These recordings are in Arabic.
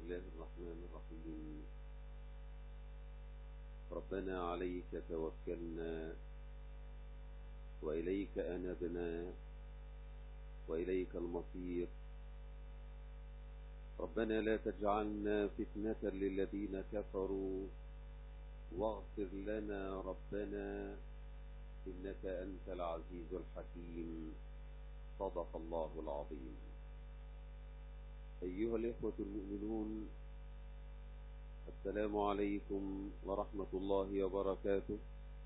الله الرحمن الرحيم. ربنا عليك توكلنا وإليك أنبنا وإليك المصير. ربنا لا تجعلنا فتنة للذين كفروا واغفر لنا ربنا إنك أنت العزيز الحكيم. صدق الله العظيم. أيها الإخوة المؤمنون، السلام عليكم ورحمة الله وبركاته.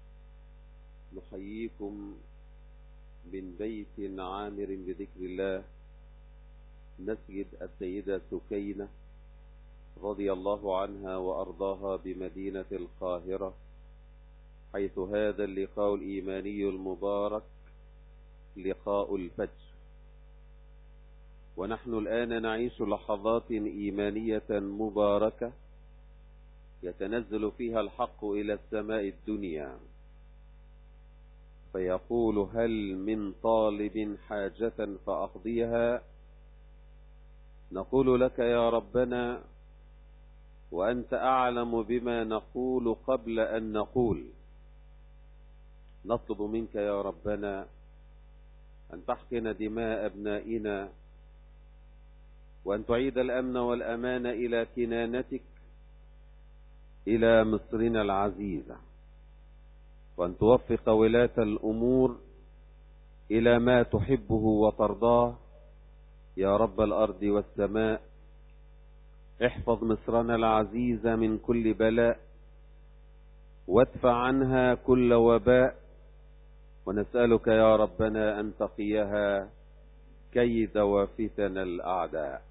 نحييكم من بيت عامر بذكر الله، مسجد السيدة سكينة رضي الله عنها وأرضاها بمدينة القاهرة، حيث هذا اللقاء الإيماني المبارك لقاء الفجر. ونحن الآن نعيش لحظات إيمانية مباركة يتنزل فيها الحق إلى السماء الدنيا فيقول: هل من طالب حاجة فأقضيها؟ نقول لك يا ربنا وأنت أعلم بما نقول قبل أن نقول. نطلب منك يا ربنا أن تحقن دماء أبنائنا، وأن تعيد الأمن والأمان إلى كنانتك، إلى مصرنا العزيزة، وأن توفق ولاة الأمور إلى ما تحبه وترضاه يا رب الأرض والسماء. احفظ مصرنا العزيزة من كل بلاء، وادفع عنها كل وباء، ونسألك يا ربنا أن تقيها كيد وفتن الأعداء.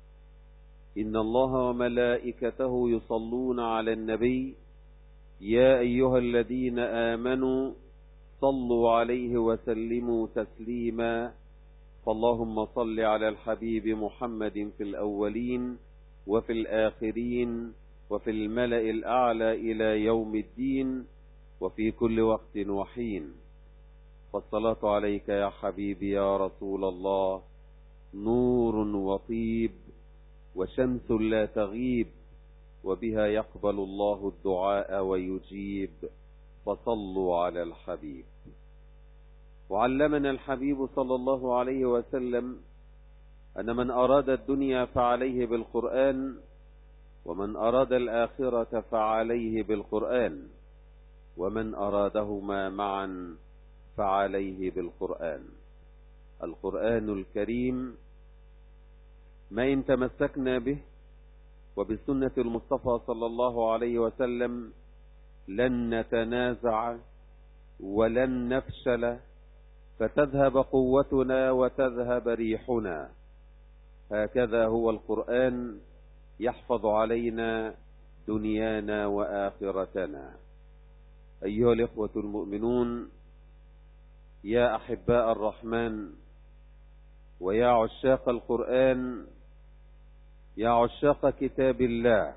إن الله وملائكته يصلون على النبي، يا أيها الذين آمنوا صلوا عليه وسلموا تسليما. فاللهم صل على الحبيب محمد في الأولين وفي الآخرين وفي الملأ الأعلى إلى يوم الدين وفي كل وقت وحين. فالصلاة عليك يا حبيبي يا رسول الله نور وطيب وشمس لا تغيب، وبها يقبل الله الدعاء ويجيب. فصلوا على الحبيب. وعلمنا الحبيب صلى الله عليه وسلم أن من أراد الدنيا فعليه بالقرآن، ومن أراد الآخرة فعليه بالقرآن، ومن أرادهما معا فعليه بالقرآن. القرآن الكريم ما إن تمسكنا به وبسنة المصطفى صلى الله عليه وسلم لن نتنازع ولن نفشل، فتذهب قوتنا وتذهب ريحنا. هكذا هو القرآن يحفظ علينا دنيانا وآخرتنا. أيها الإخوة المؤمنون، يا أحباء الرحمن ويا عشاق القرآن، يا عشاق كتاب الله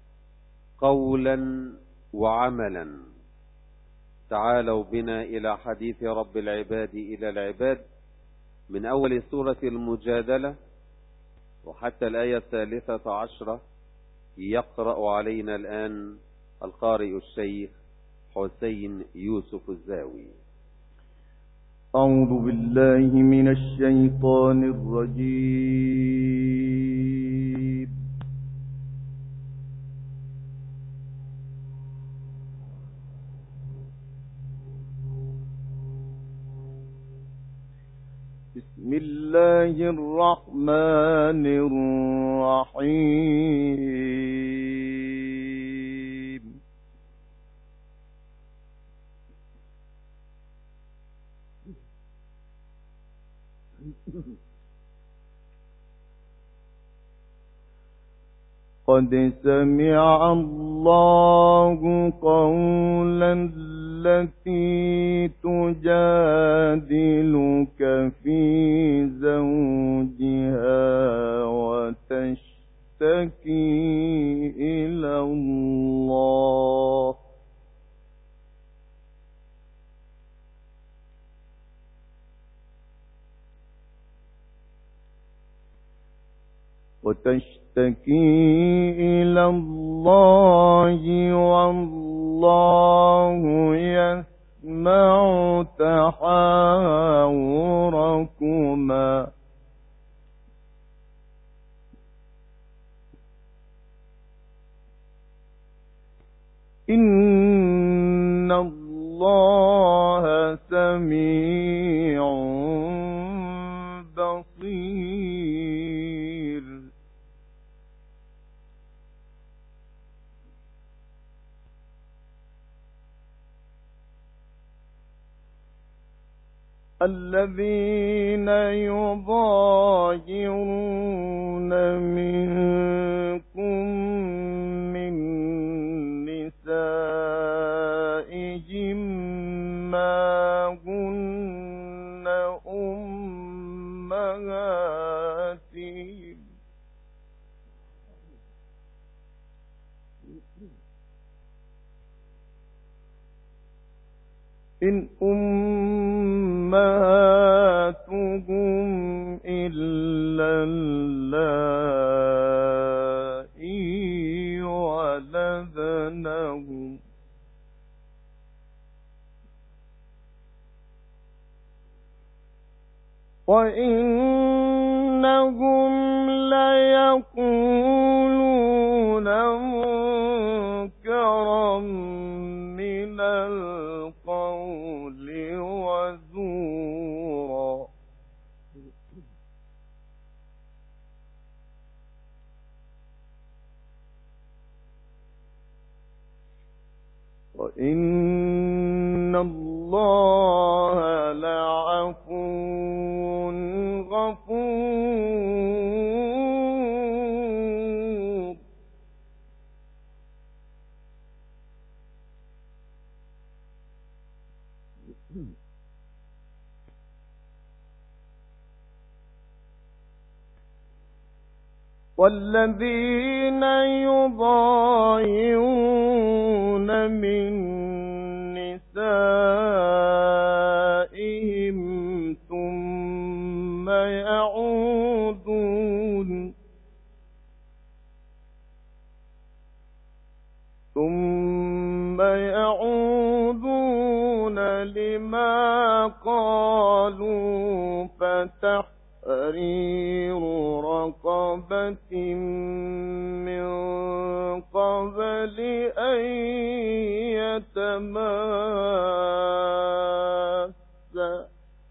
قولا وعملا، تعالوا بنا إلى حديث رب العباد إلى العباد من أول سورة المجادلة وحتى الآية 13. يقرأ علينا الآن القارئ الشيخ حسين يوسف الزاوي. أعوذ بالله من الشيطان الرجيم. بسم الله الرحمن الرحيم. قد سمع الله قولا التي تجادلك في زوجها وتشتكي إلى الله وتشتكي إلى الله والله يسمع تحاوركما إن الله سميع بصير. الذين يظاهرون منكم من نسائهم ما هن أمهاتهم إن أمهاتهم إلا اللائي ولدنهم وإنهم ليقولون منكرا من القول وزورا وإن الله لعفو غفور. والذين يظاهرون من نسائهم ثم يعودون لما قالوا فتحرير رقبة من قبل أن يتماسا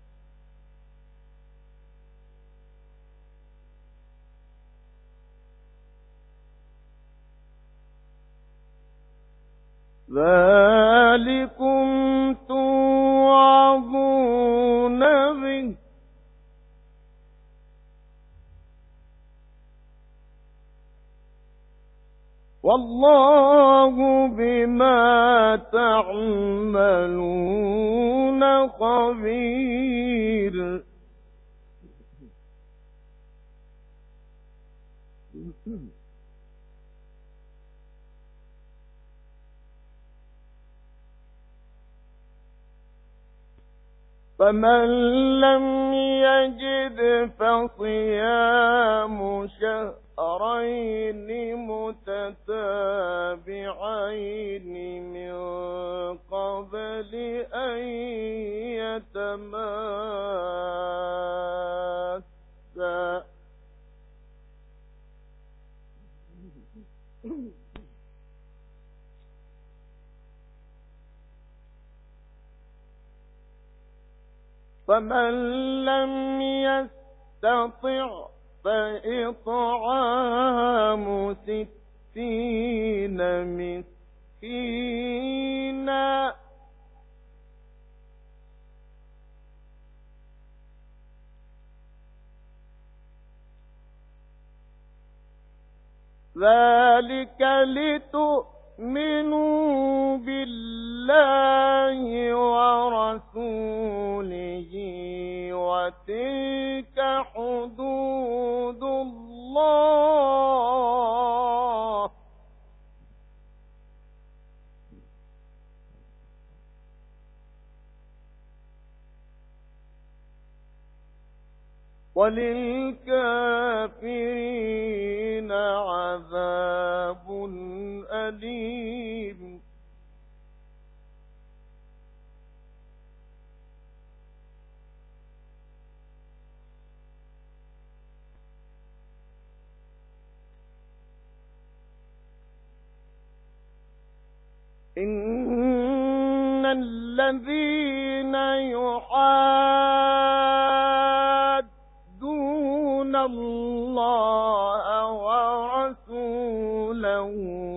ذلكم توعظون به والله بما تعملون خبير. فمن لم يجد فصيام شهرين متتابعين من قبل أن يتماسا فمن لم يستطع فإطعام 60 مسكينا ذلك لتؤمنوا بالله ورسوله وتلك حدود الله وللكافرين عذاب أليم. إن الذين يحادون الله ورسوله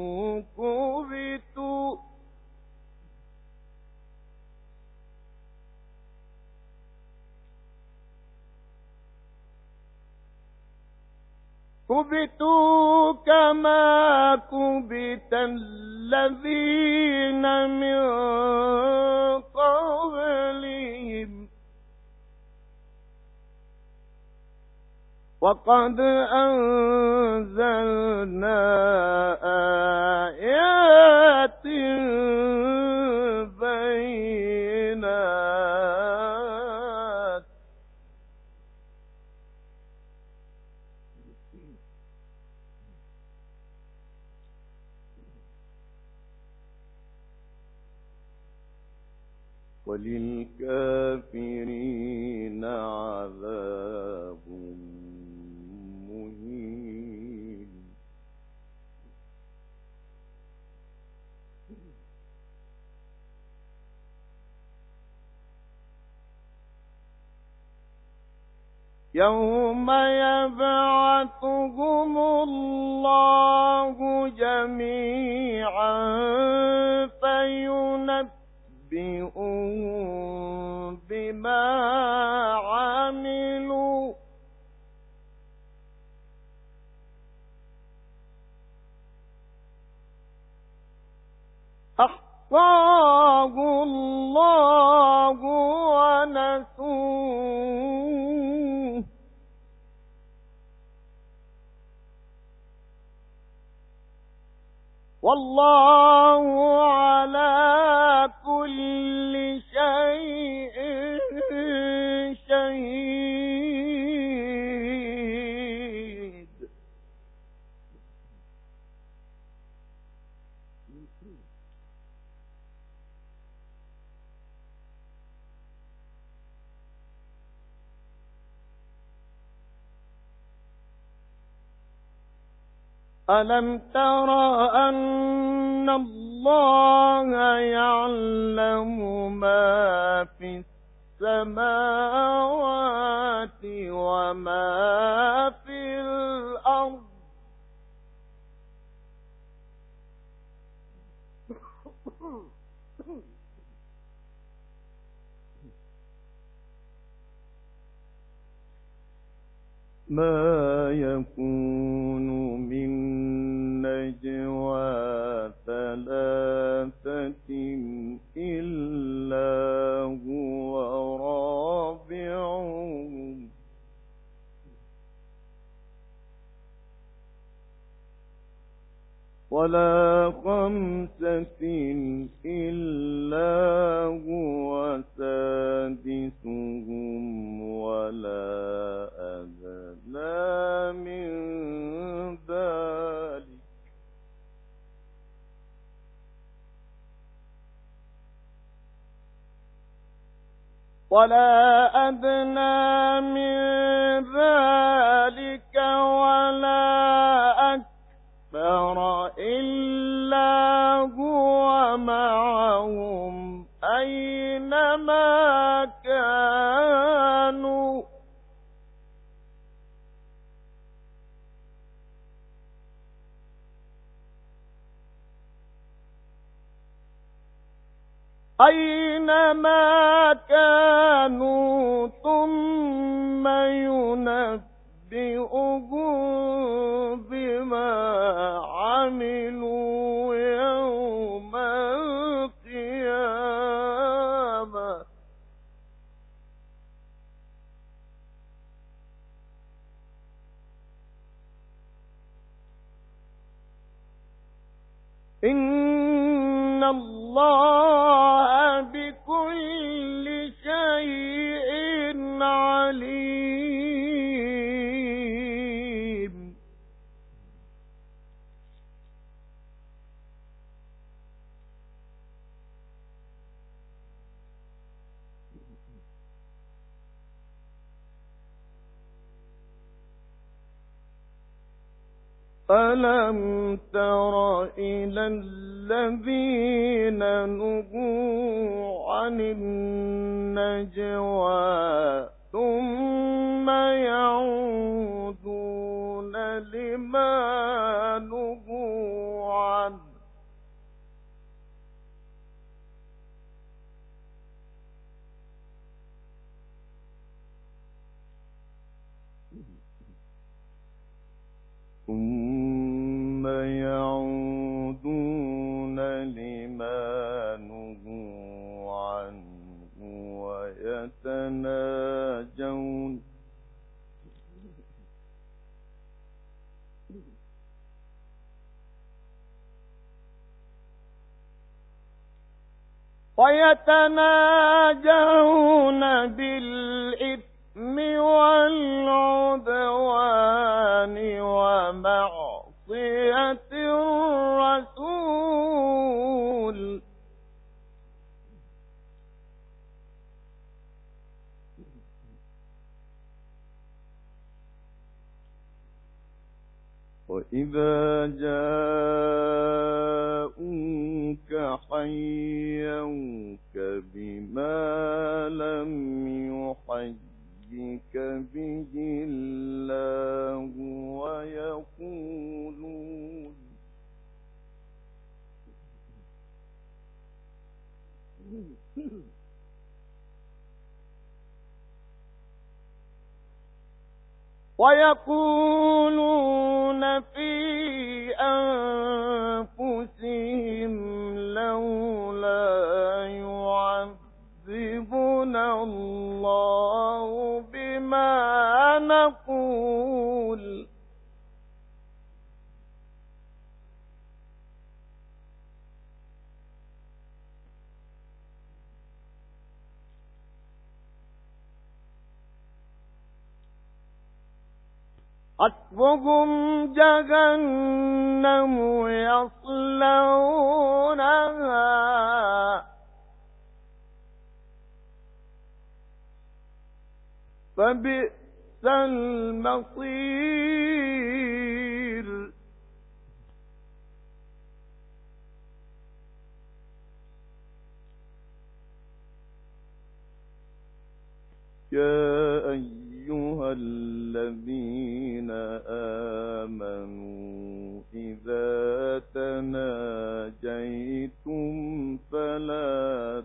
كبتوا كما كبت الذين من قبلهم وقد أنزلنا آيات بينات وللكافرين عذاب مهين. يوم يبعثهم الله جميعا فينبئهم بما عملوا أحصاه الله ونسوه والله على كل شيء شهيد. ألم تر أن الله يعلم ما في السماوات وما في الأرض ما يكون من نجوى ثلاثة إلا هو رابعهم ولا خمسة إلا هو سادسهم ولا أدنى من ذلك ولا أكثر إلا هو معهم أينما كانوا ثم ينبئهم بما عملوا يوم القيامة إن الله بكل شيء عليم. ألم تر إلى الذين نهوا عن النجوى ثم يعودون لما نهوا عنه ويتناجون بالإثم والعدوان ومعصية الرسول وإذا جاءوك حيوك بما لم يحيك به الله ويقولون في أنفسهم لولا يعذبنا الله بما نقول حسبهم جهنم يصلونها فبئس المصير يا أيها الذين آمنوا إذا تناجيتم فلا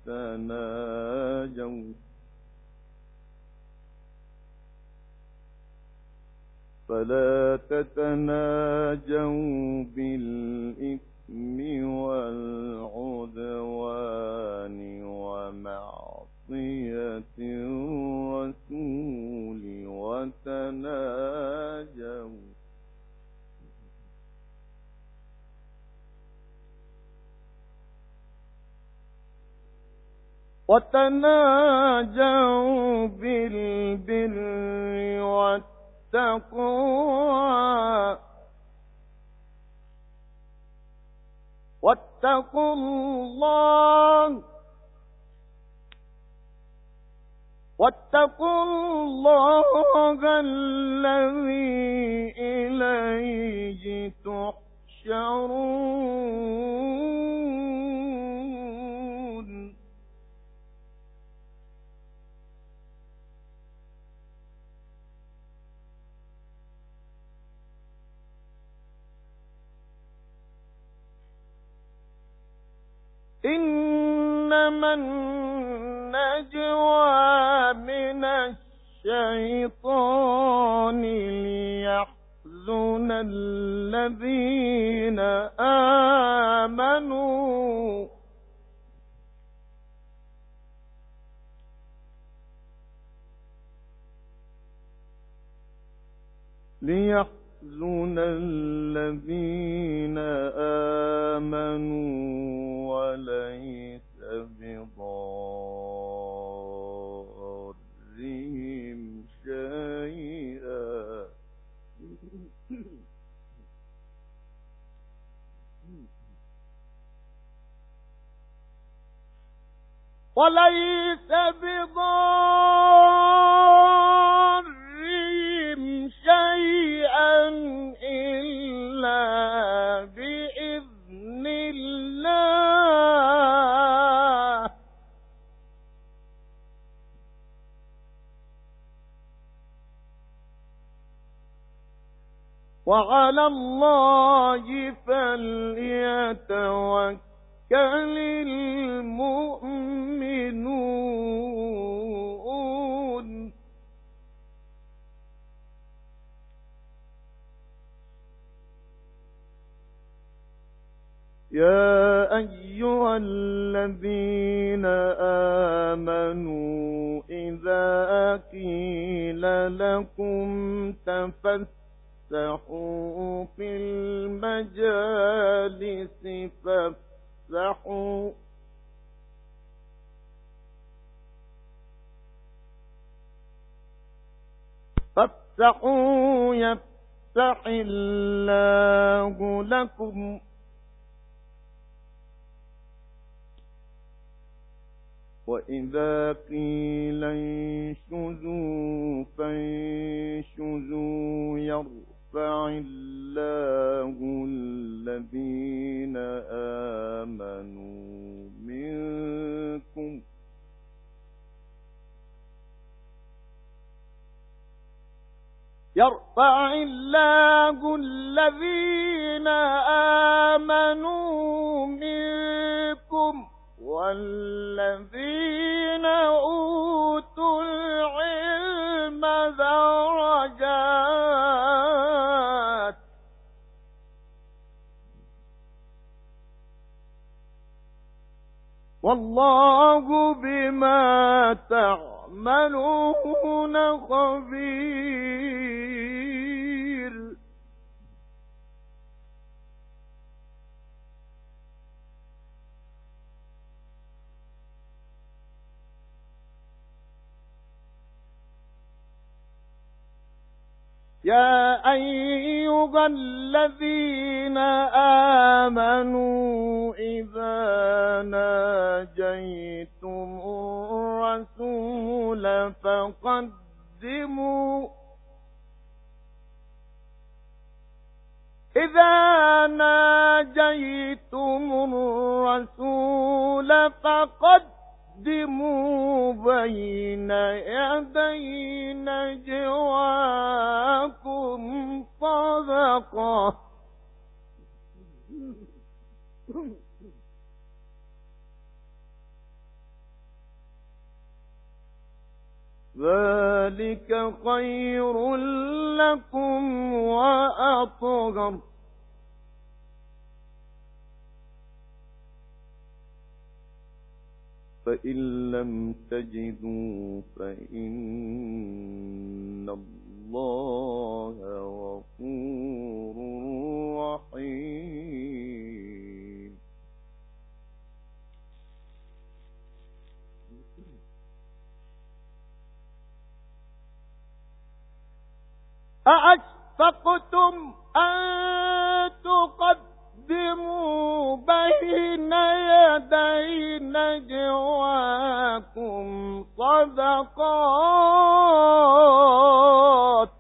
تتناجوا بالإثم والعدوان ومعصية الرسول وتناجوا بالبر والتقوى واتقوا الله الذي إليه تحشرون إنما النجوى من الشيطان ليحزن الذين آمنوا وليس بضارهم شيئا إلا إلا بإذن الله وعلى الله فليتوكل المؤمنون يا أيها الذين آمنوا إذا قيل لكم تفسحوا في المجالس فافسحوا يفسح الله لكم وإذا قيل انشزوا فانشزوا يرفع الله الذين آمنوا منكم يرفع الله الذين آمنوا منكم والذين أوتوا العلم درجات والله بما تعملون خبير يا أيها الذين آمنوا إذا ناجيتم الرسول فقدموا بين يدي نجواكم صدقة ذلك خير لكم وأطهر فإن لم تجدوا فإن الله غفور رحيم أأشفقتم أن تقدموا بين يدي نجواكم صدقات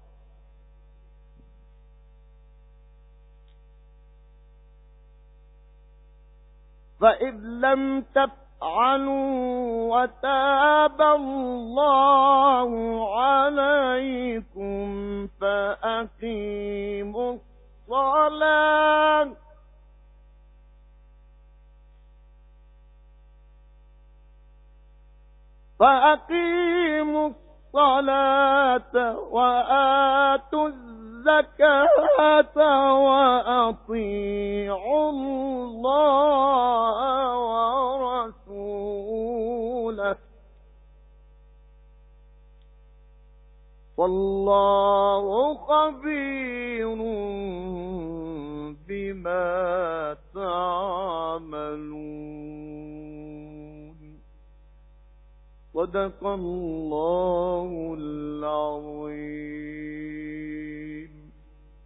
فإذ لم تفعلوا وتاب الله عليكم فأقيموا الصلاة وآتوا الزكاة وأطيعوا الله ورسوله والله خبير بما تعملون صدق الله العظيم.